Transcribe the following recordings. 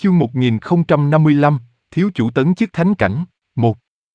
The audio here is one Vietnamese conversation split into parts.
Chương 1055, thiếu chủ tấn chức thánh cảnh. 1.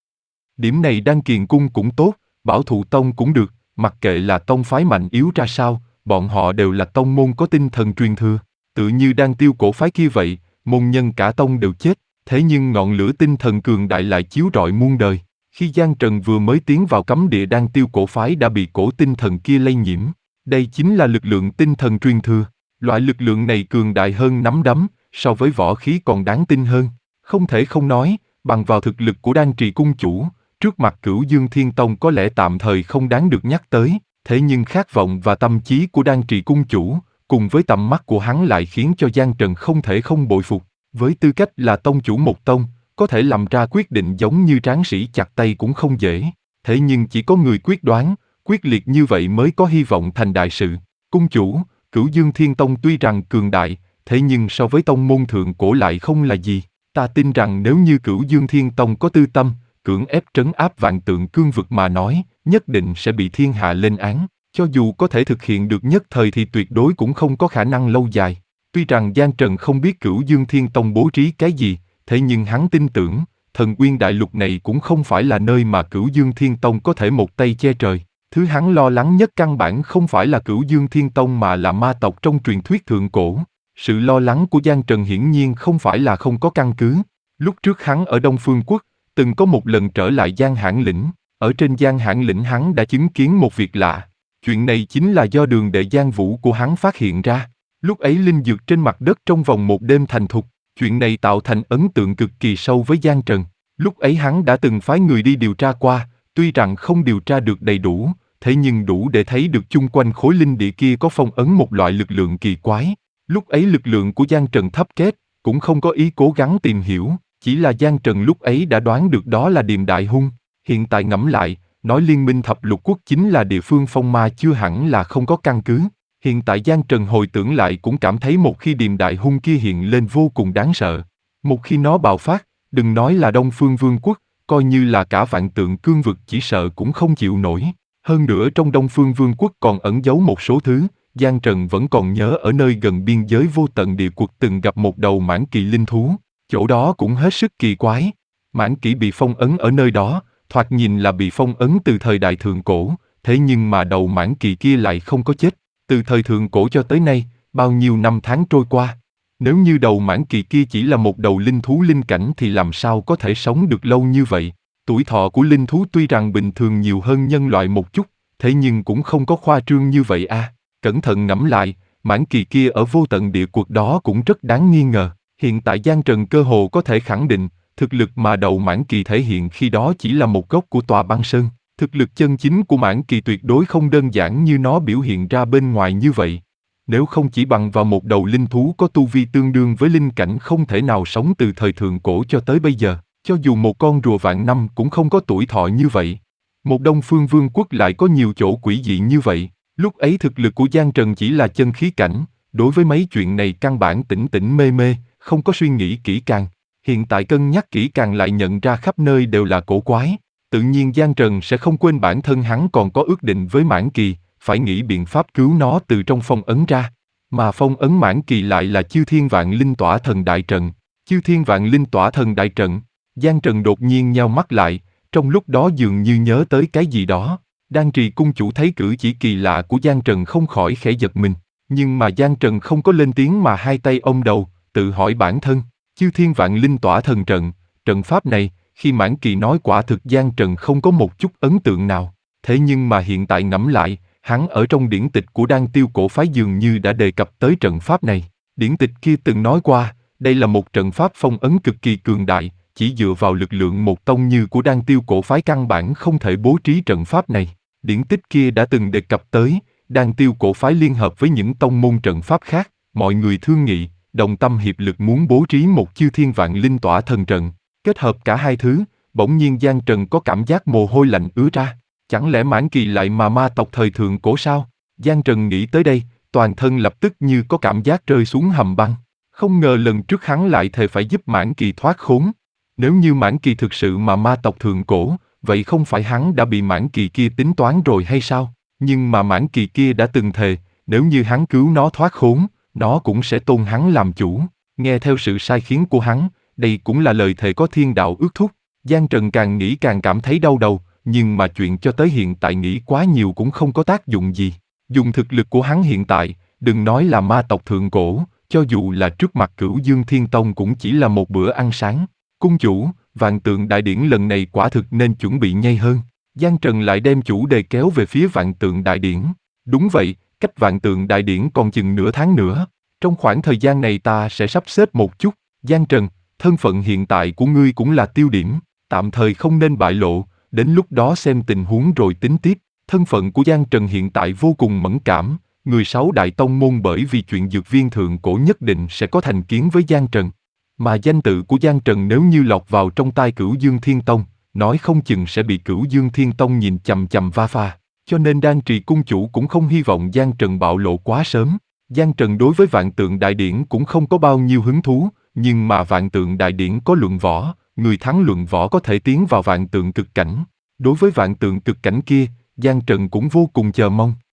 Điểm này Đan Kiền Cung cũng tốt, Bảo Thụ Tông cũng được, mặc kệ là tông phái mạnh yếu ra sao, bọn họ đều là tông môn có tinh thần truyền thừa. Tự như Đan Tiêu cổ phái kia vậy, môn nhân cả tông đều chết, thế nhưng ngọn lửa tinh thần cường đại lại chiếu rọi muôn đời. Khi Giang Trần vừa mới tiến vào cấm địa Đan Tiêu cổ phái đã bị cổ tinh thần kia lây nhiễm. Đây chính là lực lượng tinh thần truyền thừa. Loại lực lượng này cường đại hơn nắm đấm, so với võ khí còn đáng tin hơn. Không thể không nói, bằng vào thực lực của Đan Trì cung chủ, trước mặt Cửu Dương Thiên Tông có lẽ tạm thời không đáng được nhắc tới, thế nhưng khát vọng và tâm trí của Đan Trì cung chủ, cùng với tầm mắt của hắn lại khiến cho Giang Trần không thể không bội phục. Với tư cách là tông chủ một tông, có thể làm ra quyết định giống như tráng sĩ chặt tay cũng không dễ. Thế nhưng chỉ có người quyết đoán, quyết liệt như vậy mới có hy vọng thành đại sự. Cung chủ, Cửu Dương Thiên Tông tuy rằng cường đại, thế nhưng so với tông môn thượng cổ lại không là gì. Ta tin rằng nếu như Cửu Dương Thiên Tông có tư tâm, cưỡng ép trấn áp vạn tượng cương vực mà nói, nhất định sẽ bị thiên hạ lên án. Cho dù có thể thực hiện được nhất thời thì tuyệt đối cũng không có khả năng lâu dài. Tuy rằng Giang Trần không biết Cửu Dương Thiên Tông bố trí cái gì, thế nhưng hắn tin tưởng, Thần Uyên Đại Lục này cũng không phải là nơi mà Cửu Dương Thiên Tông có thể một tay che trời. Thứ hắn lo lắng nhất căn bản không phải là Cửu Dương Thiên Tông mà là ma tộc trong truyền thuyết thượng cổ. Sự lo lắng của Giang Trần hiển nhiên không phải là không có căn cứ. Lúc trước hắn ở Đông Phương Quốc, từng có một lần trở lại Giang Hãn Lĩnh. Ở trên Giang Hãn Lĩnh hắn đã chứng kiến một việc lạ. Chuyện này chính là do đường đệ Giang Vũ của hắn phát hiện ra. Lúc ấy linh dược trên mặt đất trong vòng một đêm thành thục. Chuyện này tạo thành ấn tượng cực kỳ sâu với Giang Trần. Lúc ấy hắn đã từng phái người đi điều tra qua, tuy rằng không điều tra được đầy đủ, thế nhưng đủ để thấy được chung quanh khối linh địa kia có phong ấn một loại lực lượng kỳ quái. Lúc ấy lực lượng của Giang Trần thấp kém, cũng không có ý cố gắng tìm hiểu, chỉ là Giang Trần lúc ấy đã đoán được đó là Điềm Đại Hung. Hiện tại ngẫm lại, nói Liên minh thập lục quốc chính là địa phương phong ma chưa hẳn là không có căn cứ. Hiện tại Giang Trần hồi tưởng lại cũng cảm thấy một khi Điềm Đại Hung kia hiện lên vô cùng đáng sợ. Một khi nó bạo phát, đừng nói là Đông Phương Vương quốc, coi như là cả vạn tượng cương vực chỉ sợ cũng không chịu nổi. Hơn nữa trong Đông Phương Vương quốc còn ẩn giấu một số thứ, Giang Trần vẫn còn nhớ ở nơi gần biên giới vô tận địa quật từng gặp một đầu mãng kỳ linh thú, chỗ đó cũng hết sức kỳ quái. Mãng kỷ bị phong ấn ở nơi đó, thoạt nhìn là bị phong ấn từ thời đại thượng cổ, thế nhưng mà đầu mãng kỳ kia lại không có chết. Từ thời thượng cổ cho tới nay, bao nhiêu năm tháng trôi qua. Nếu như đầu mãng kỳ kia chỉ là một đầu linh thú linh cảnh thì làm sao có thể sống được lâu như vậy. Tuổi thọ của linh thú tuy rằng bình thường nhiều hơn nhân loại một chút, thế nhưng cũng không có khoa trương như vậy a. Cẩn thận ngẫm lại, mãng kỳ kia ở vô tận địa quật đó cũng rất đáng nghi ngờ. Hiện tại Giang Trần cơ hồ có thể khẳng định, thực lực mà đầu mãng kỳ thể hiện khi đó chỉ là một gốc của tòa băng sơn. Thực lực chân chính của mãng kỳ tuyệt đối không đơn giản như nó biểu hiện ra bên ngoài như vậy. Nếu không chỉ bằng vào một đầu linh thú có tu vi tương đương với linh cảnh không thể nào sống từ thời thượng cổ cho tới bây giờ, cho dù một con rùa vạn năm cũng không có tuổi thọ như vậy. Một Đông Phương Vương quốc lại có nhiều chỗ quỷ dị như vậy. Lúc ấy thực lực của Giang Trần chỉ là chân khí cảnh, đối với mấy chuyện này căn bản tỉnh tỉnh mê mê, không có suy nghĩ kỹ càng. Hiện tại cân nhắc kỹ càng lại nhận ra khắp nơi đều là cổ quái. Tự nhiên Giang Trần sẽ không quên bản thân hắn còn có ước định với mãng kỳ, phải nghĩ biện pháp cứu nó từ trong phong ấn ra. Mà phong ấn mãng kỳ lại là Chư Thiên Vạn Linh Tỏa Thần Đại Trận. Chư Thiên Vạn Linh Tỏa Thần Đại Trận. Giang Trần đột nhiên nheo mắt lại, trong lúc đó dường như nhớ tới cái gì đó. Đan Trì cung chủ thấy cử chỉ kỳ lạ của Giang Trần không khỏi khẽ giật mình. Nhưng mà Giang Trần không có lên tiếng mà hai tay ôm đầu, tự hỏi bản thân. Chư Thiên Vạn Linh Tỏa Thần Trận, trận pháp này, khi mãng kỳ nói quả thực Giang Trần không có một chút ấn tượng nào. Thế nhưng mà hiện tại ngẫm lại, hắn ở trong điển tịch của Đan Tiêu cổ phái dường như đã đề cập tới trận pháp này. Điển tịch kia từng nói qua, đây là một trận pháp phong ấn cực kỳ cường đại, chỉ dựa vào lực lượng một tông như của Đan Tiêu cổ phái căn bản không thể bố trí trận pháp này. Điển tích kia đã từng đề cập tới, Đan Tiêu cổ phái liên hợp với những tông môn trận pháp khác, mọi người thương nghị, đồng tâm hiệp lực muốn bố trí một Chư Thiên Vạn Linh Tỏa Thần Trận. Kết hợp cả hai thứ, bỗng nhiên Giang Trần có cảm giác mồ hôi lạnh ứa ra. Chẳng lẽ mãng kỳ lại mà ma tộc thời thượng cổ sao? Giang Trần nghĩ tới đây, toàn thân lập tức như có cảm giác rơi xuống hầm băng. Không ngờ lần trước hắn lại thề phải giúp mãng kỳ thoát khốn. Nếu như mãng kỳ thực sự mà ma tộc thượng cổ, vậy không phải hắn đã bị mãng kỳ kia tính toán rồi hay sao? Nhưng mà mãng kỳ kia đã từng thề, nếu như hắn cứu nó thoát khốn, nó cũng sẽ tôn hắn làm chủ. Nghe theo sự sai khiến của hắn, đây cũng là lời thề có thiên đạo ước thúc. Giang Trần càng nghĩ càng cảm thấy đau đầu, nhưng mà chuyện cho tới hiện tại nghĩ quá nhiều cũng không có tác dụng gì. Dùng thực lực của hắn hiện tại, đừng nói là ma tộc thượng cổ, cho dù là trước mặt Cửu Dương Thiên Tông cũng chỉ là một bữa ăn sáng. Cung chủ, Vạn Tượng Đại Điển lần này quả thực nên chuẩn bị nhanh hơn. Giang Trần lại đem chủ đề kéo về phía Vạn Tượng Đại Điển. Đúng vậy, cách Vạn Tượng Đại Điển còn chừng nửa tháng nữa. Trong khoảng thời gian này ta sẽ sắp xếp một chút. Giang Trần, thân phận hiện tại của ngươi cũng là tiêu điểm, tạm thời không nên bại lộ, đến lúc đó xem tình huống rồi tính tiếp. Thân phận của Giang Trần hiện tại vô cùng mẫn cảm, người sáu đại tông môn bởi vì chuyện dược viên thượng cổ nhất định sẽ có thành kiến với Giang Trần. Mà danh tự của Giang Trần nếu như lọt vào trong tai Cửu Dương Thiên Tông, nói không chừng sẽ bị Cửu Dương Thiên Tông nhìn chằm chằm va pha. Cho nên Đan Trì cung chủ cũng không hy vọng Giang Trần bạo lộ quá sớm. Giang Trần đối với Vạn Tượng Đại Điển cũng không có bao nhiêu hứng thú, nhưng mà Vạn Tượng Đại Điển có luận võ, người thắng luận võ có thể tiến vào Vạn Tượng Cực Cảnh. Đối với Vạn Tượng Cực Cảnh kia, Giang Trần cũng vô cùng chờ mong.